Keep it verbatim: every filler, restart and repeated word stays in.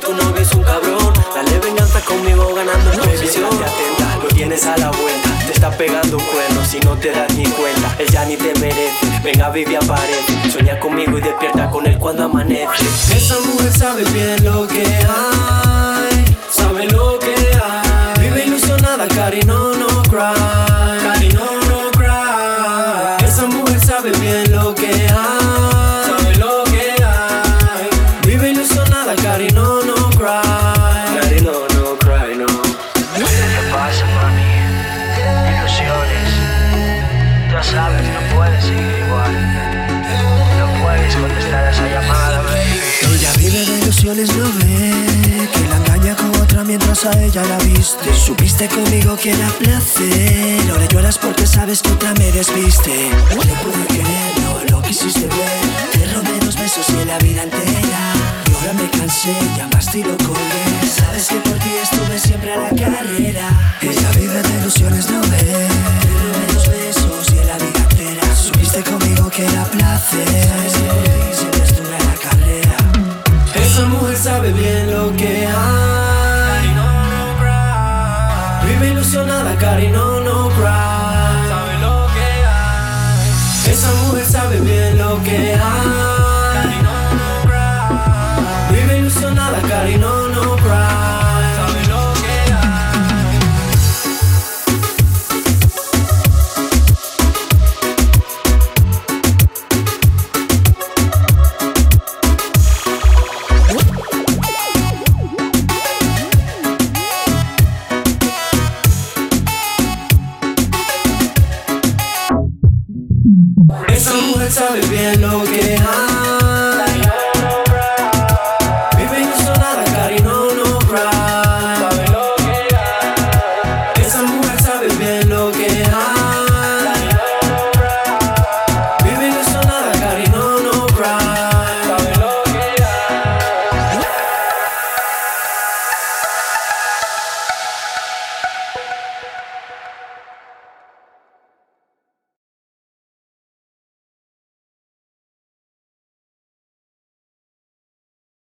tu novio es un cabrón. Dale venganza conmigo ganando en posición. Te atenta, lo tienes a la vuelta. Te está pegando un cuerno si no te das ni cuenta. Él ya ni te merece, venga vive y aparece. Sueña conmigo y despierta con él cuando amanece. Esa mujer sabe bien lo que hay, sabe lo que hay. Vive ilusionada, Cari, no, no cry. Cari, no, no cry. Esa mujer sabe bien lo que hay, sabe lo que hay. Vive ilusionada, Cari, no, no cry. Cari, no, no cry, no. ¿Qué te pasa, mami? Ilusiones. Ya sabes, no puedes seguir igual. No puedes contestar a esa llamada, baby. Ella vive de ilusiones, no ve que la engaña con otra mientras a ella la viste. Supiste conmigo que era placer. Ahora lloras porque sabes que otra me desviste. No te pude querer, no lo quisiste ver. Te robé dos besos y la vida entera. Y ahora me cansé, llamaste y lo colgué. Sabes que por ti estuve siempre a la carrera. Ella vive de ilusiones, no ve. Te robé dos besos y la vida entera. Supiste conmigo que era placer. Sabes que por ti siempre estuve a la carrera. Esa mujer sabe bien lo que hay. Vive ilusionada, Cari, no, no cry. Sabe lo que hay. Esa mujer sabe bien lo que hay. Cari, no, no cry. Vive ilusionada, Cari, no, no cry. Sabe lo que Esa mujer sabe bien lo que hay.